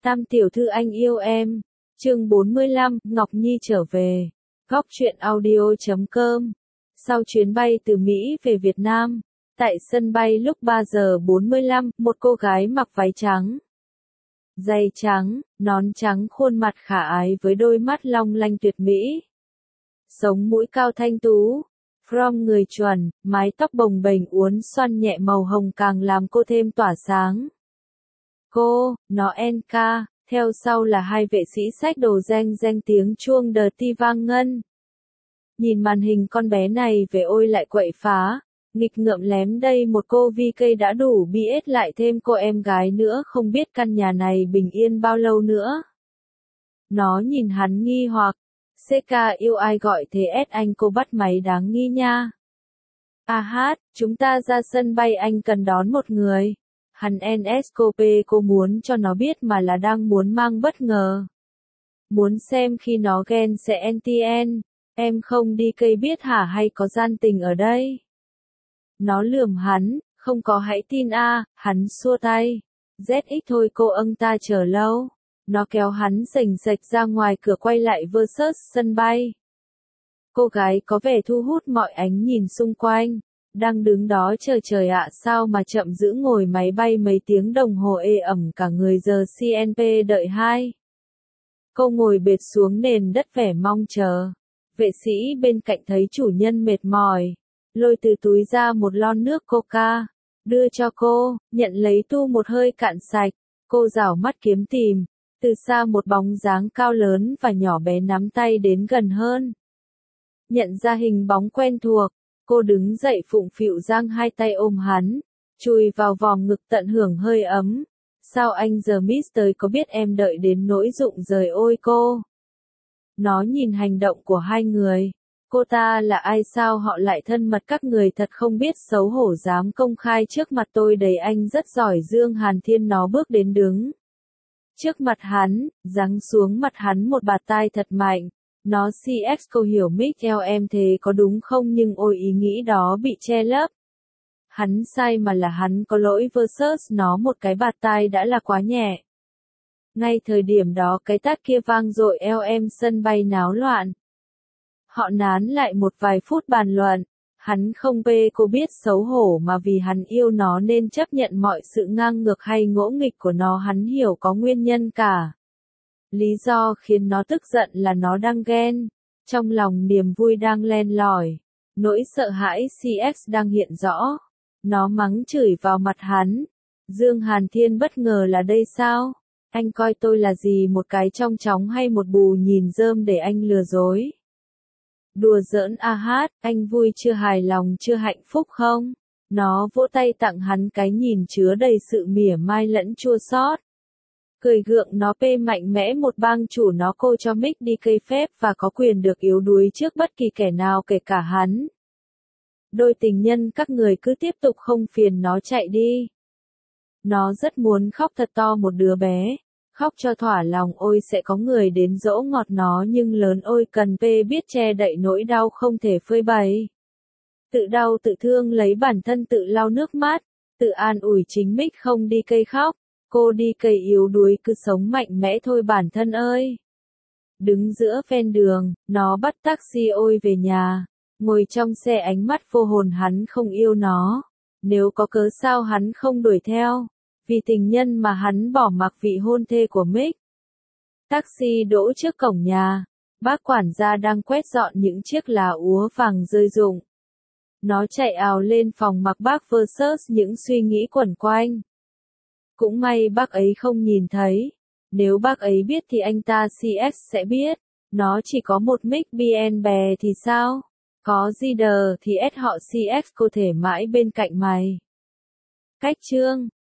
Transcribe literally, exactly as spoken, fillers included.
Tam tiểu thư anh yêu em. Chương bốn mươi lăm, Ngọc Nhi trở về. Góc truyện audio chấm com. Sau chuyến bay từ Mỹ về Việt Nam, tại sân bay lúc ba giờ bốn mươi lăm, một cô gái mặc váy trắng, giày trắng, nón trắng, khuôn mặt khả ái với đôi mắt long lanh tuyệt mỹ, sống mũi cao thanh tú, from người chuẩn, mái tóc bồng bềnh uốn xoăn nhẹ màu hồng càng làm cô thêm tỏa sáng. Cô, nó en ca, theo sau là hai vệ sĩ xách đồ reng reng tiếng chuông đờ ti vang ngân. Nhìn màn hình con bé này về ôi lại quậy phá, nghịch ngợm lém đây một cô vi cây đã đủ bi ết lại thêm cô em gái nữa, không biết căn nhà này bình yên bao lâu nữa. Nó nhìn hắn nghi hoặc, xê ca yêu ai gọi thế ét anh, cô bắt máy đáng nghi nha. À hát, chúng ta ra sân bay, anh cần đón một người. Hắn en ét cô pê, cô muốn cho nó biết mà là đang muốn mang bất ngờ. Muốn xem khi nó ghen sẽ en tê en, em không đi cây biết hả, hay có gian tình ở đây. Nó lườm hắn, không có hãy tin a, à, hắn xua tay. dét ích thôi cô âng, ta chờ lâu. Nó kéo hắn sành sạch ra ngoài cửa quay lại versus sân bay. Cô gái có vẻ thu hút mọi ánh nhìn xung quanh. Đang đứng đó chờ trời ạ, sao mà chậm giữ, ngồi máy bay mấy tiếng đồng hồ ê ẩm cả người, giờ xê en pê đợi hai. Cô ngồi bệt xuống nền đất vẻ mong chờ. Vệ sĩ bên cạnh thấy chủ nhân mệt mỏi, lôi từ túi ra một lon nước coca, đưa cho cô, nhận lấy tu một hơi cạn sạch. Cô rảo mắt kiếm tìm, từ xa một bóng dáng cao lớn và nhỏ bé nắm tay đến gần hơn. Nhận ra hình bóng quen thuộc, cô đứng dậy phụng phịu giang hai tay ôm hắn, chui vào vòng ngực tận hưởng hơi ấm. Sao anh giờ miss tới, có biết em đợi đến nỗi rụng rời ôi cô. Nó nhìn hành động của hai người. Cô ta là ai, sao họ lại thân mật, các người thật không biết xấu hổ, dám công khai trước mặt tôi đấy, anh rất giỏi. Dương Hàn Thiên nó bước đến đứng trước mặt hắn, giáng xuống mặt hắn một bạt tai thật mạnh. Nó xê ích, cô hiểu mic theo em thế có đúng không, nhưng ôi ý nghĩ đó bị che lấp. Hắn sai mà là hắn có lỗi versus nó một cái bạt tai đã là quá nhẹ. Ngay thời điểm đó cái tát kia vang dội, eo em sân bay náo loạn. Họ nán lại một vài phút bàn luận. Hắn không bê cô biết xấu hổ mà vì hắn yêu nó nên chấp nhận mọi sự ngang ngược hay ngỗ nghịch của nó, hắn hiểu có nguyên nhân cả. Lý do khiến nó tức giận là nó đang ghen. Trong lòng niềm vui đang len lỏi, nỗi sợ hãi xê ích đang hiện rõ. Nó mắng chửi vào mặt hắn. Dương Hàn Thiên bất ngờ là đây sao? Anh coi tôi là gì, một cái trong chóng hay một bù nhìn rơm để anh lừa dối? Đùa giỡn a hát, anh vui chưa, hài lòng chưa, hạnh phúc không? Nó vỗ tay tặng hắn cái nhìn chứa đầy sự mỉa mai lẫn chua xót. Cười gượng nó pê mạnh mẽ một bang chủ nó, cô cho mic đi cây phép và có quyền được yếu đuối trước bất kỳ kẻ nào kể cả hắn. Đôi tình nhân các người cứ tiếp tục không phiền nó chạy đi. Nó rất muốn khóc thật to một đứa bé. Khóc cho thỏa lòng, ôi sẽ có người đến dỗ ngọt nó, nhưng lớn ôi cần pê biết che đậy nỗi đau không thể phơi bày. Tự đau tự thương lấy bản thân tự lau nước mắt, tự an ủi chính mic không đi cây khóc. Cô đi cây yếu đuối cứ sống mạnh mẽ thôi bản thân ơi. Đứng giữa ven đường, nó bắt taxi ôi về nhà. Ngồi trong xe ánh mắt vô hồn, hắn không yêu nó. Nếu có cớ sao hắn không đuổi theo. Vì tình nhân mà hắn bỏ mặc vị hôn thê của mic. Taxi đỗ trước cổng nhà. Bác quản gia đang quét dọn những chiếc lá úa vàng rơi rụng. Nó chạy ào lên phòng mặc bác versus những suy nghĩ quẩn quanh. Cũng may bác ấy không nhìn thấy. Nếu bác ấy biết thì anh ta xê ích sẽ biết. Nó chỉ có một mic bn bè thì sao? Có gì đờ thì ét họ xê ích, cô thể mãi bên cạnh mày. Cách chương